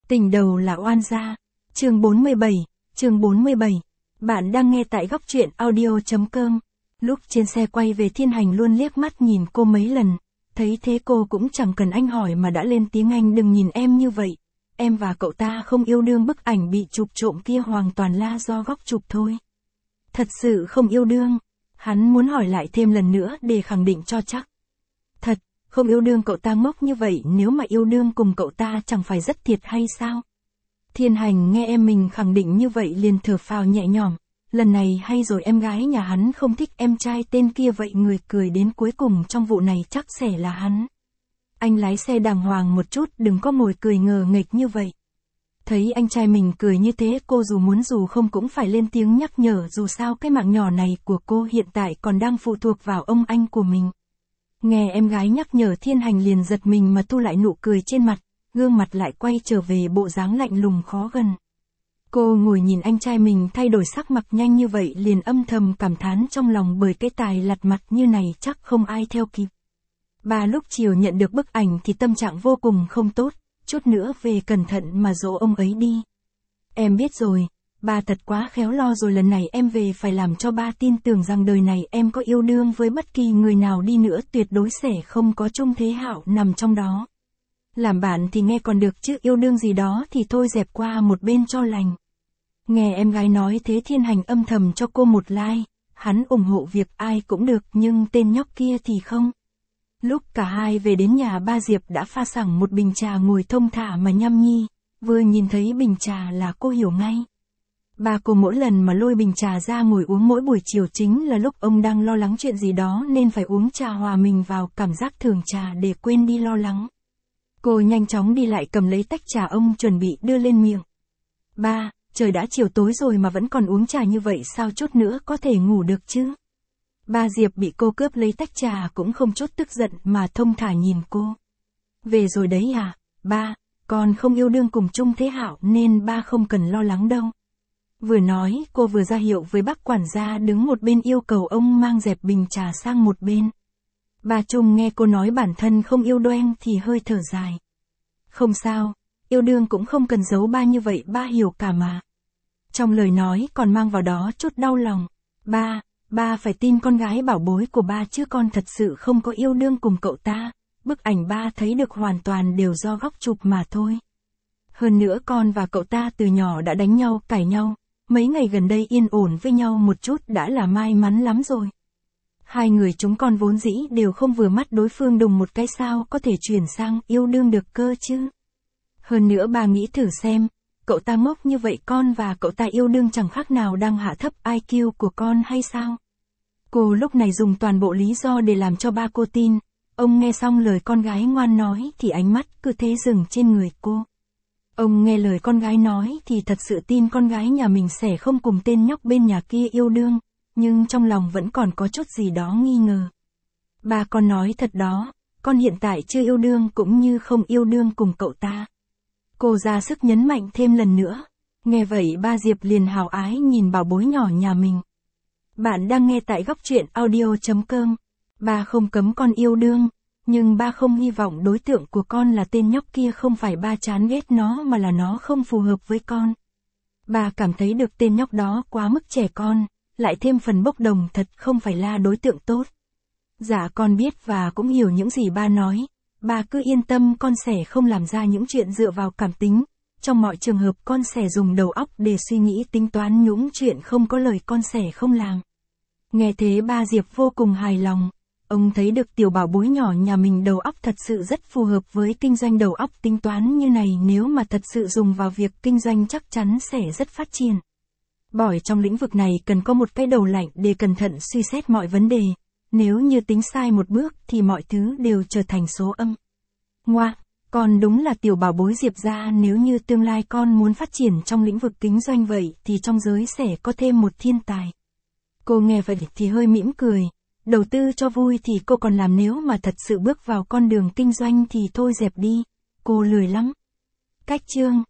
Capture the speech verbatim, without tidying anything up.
Tình đầu là oan gia. Chương bốn mươi bảy, chương bốn mươi bảy. Bạn đang nghe tại góc truyện audio.com. Lúc trên xe quay về Thiên Hành luôn liếc mắt nhìn cô mấy lần. Thấy thế cô cũng chẳng cần anh hỏi mà đã lên tiếng: anh đừng nhìn em như vậy. Em và cậu ta không yêu đương, bức ảnh bị chụp trộm kia hoàn toàn là do góc chụp thôi. Thật sự không yêu đương. Hắn muốn hỏi lại thêm lần nữa để khẳng định cho chắc. Thật, không yêu đương. Cậu ta ngốc như vậy, nếu mà yêu đương cùng cậu ta chẳng phải rất thiệt hay sao? Thiên Hành nghe em mình khẳng định như vậy liền thở phào nhẹ nhõm. Lần này hay rồi, em gái nhà hắn không thích em trai tên kia, vậy người cười đến cuối cùng trong vụ này chắc sẽ là hắn. Anh lái xe đàng hoàng một chút, đừng có ngồi cười ngờ nghệch như vậy. Thấy anh trai mình cười như thế, cô dù muốn dù không cũng phải lên tiếng nhắc nhở, dù sao cái mạng nhỏ này của cô hiện tại còn đang phụ thuộc vào ông anh của mình. Nghe em gái nhắc nhở, Thiên Hành liền giật mình mà thu lại nụ cười trên mặt, gương mặt lại quay trở về bộ dáng lạnh lùng khó gần. Cô ngồi nhìn anh trai mình thay đổi sắc mặt nhanh như vậy liền âm thầm cảm thán trong lòng, bởi cái tài lặt mặt như này chắc không ai theo kịp. Bà lúc chiều nhận được bức ảnh thì tâm trạng vô cùng không tốt, chút nữa về cẩn thận mà dỗ ông ấy đi. Em biết rồi, ba thật quá khéo lo rồi, lần này em về phải làm cho ba tin tưởng rằng đời này em có yêu đương với bất kỳ người nào đi nữa tuyệt đối sẽ không có Trung Thế Hạo nằm trong đó. Làm bạn thì nghe còn được chứ yêu đương gì đó thì thôi dẹp qua một bên cho lành. Nghe em gái nói thế, Thiên Hành âm thầm cho cô một like, hắn ủng hộ việc ai cũng được nhưng tên nhóc kia thì không. Lúc cả hai về đến nhà, ba Diệp đã pha sẵn một bình trà ngồi thông thả mà nhâm nhi, vừa nhìn thấy bình trà là cô hiểu ngay. Ba cô mỗi lần mà lôi bình trà ra ngồi uống mỗi buổi chiều chính là lúc ông đang lo lắng chuyện gì đó nên phải uống trà hòa mình vào cảm giác thưởng trà để quên đi lo lắng. Cô nhanh chóng đi lại cầm lấy tách trà ông chuẩn bị đưa lên miệng. Ba, trời đã chiều tối rồi mà vẫn còn uống trà như vậy sao, chút nữa có thể ngủ được chứ? Ba Diệp bị cô cướp lấy tách trà cũng không chút tức giận mà thông thả nhìn cô. Về rồi đấy à, ba, con không yêu đương cùng Trung Thế Hạo nên ba không cần lo lắng đâu. Vừa nói cô vừa ra hiệu với bác quản gia đứng một bên yêu cầu ông mang dẹp bình trà sang một bên. Bà Trung nghe cô nói bản thân không yêu đương thì hơi thở dài. Không sao, yêu đương cũng không cần giấu ba như vậy, ba hiểu cả mà. Trong lời nói còn mang vào đó chút đau lòng. Ba, ba phải tin con gái bảo bối của ba chứ, con thật sự không có yêu đương cùng cậu ta. Bức ảnh ba thấy được hoàn toàn đều do góc chụp mà thôi. Hơn nữa con và cậu ta từ nhỏ đã đánh nhau, cãi nhau. Mấy ngày gần đây yên ổn với nhau một chút đã là may mắn lắm rồi. Hai người chúng con vốn dĩ đều không vừa mắt đối phương, đùng một cái sao có thể chuyển sang yêu đương được cơ chứ. Hơn nữa bà nghĩ thử xem, cậu ta ngốc như vậy, con và cậu ta yêu đương chẳng khác nào đang hạ thấp i kiu của con hay sao? Cô lúc này dùng toàn bộ lý do để làm cho ba cô tin. Ông nghe xong lời con gái ngoan nói thì ánh mắt cứ thế dừng trên người cô. Ông nghe lời con gái nói thì thật sự tin con gái nhà mình sẽ không cùng tên nhóc bên nhà kia yêu đương, nhưng trong lòng vẫn còn có chút gì đó nghi ngờ. Ba con nói thật đó, con hiện tại chưa yêu đương cũng như không yêu đương cùng cậu ta. Cô ra sức nhấn mạnh thêm lần nữa. Nghe vậy ba Diệp liền hào ái nhìn bảo bối nhỏ nhà mình. Bạn đang nghe tại góc truyện audio.com. Ba không cấm con yêu đương, nhưng ba không hy vọng đối tượng của con là tên nhóc kia, không phải ba chán ghét nó mà là nó không phù hợp với con. Ba cảm thấy được tên nhóc đó quá mức trẻ con, lại thêm phần bốc đồng, thật không phải là đối tượng tốt. Dạ con biết và cũng hiểu những gì ba nói. Bà cứ yên tâm, con sẽ không làm ra những chuyện dựa vào cảm tính. Trong mọi trường hợp con sẽ dùng đầu óc để suy nghĩ tính toán, những chuyện không có lời con sẽ không làm. Nghe thế ba Diệp vô cùng hài lòng. Ông thấy được tiểu bảo bối nhỏ nhà mình đầu óc thật sự rất phù hợp với kinh doanh, đầu óc tính toán như này nếu mà thật sự dùng vào việc kinh doanh chắc chắn sẽ rất phát triển. Bởi trong lĩnh vực này cần có một cái đầu lạnh để cẩn thận suy xét mọi vấn đề. Nếu như tính sai một bước thì mọi thứ đều trở thành số âm. Ngoa, con đúng là tiểu bảo bối Diệp gia, nếu như tương lai con muốn phát triển trong lĩnh vực kinh doanh vậy thì trong giới sẽ có thêm một thiên tài. Cô nghe vậy thì hơi mỉm cười. Đầu tư cho vui thì cô còn làm, nếu mà thật sự bước vào con đường kinh doanh thì thôi dẹp đi. Cô lười lắm. Cách chương.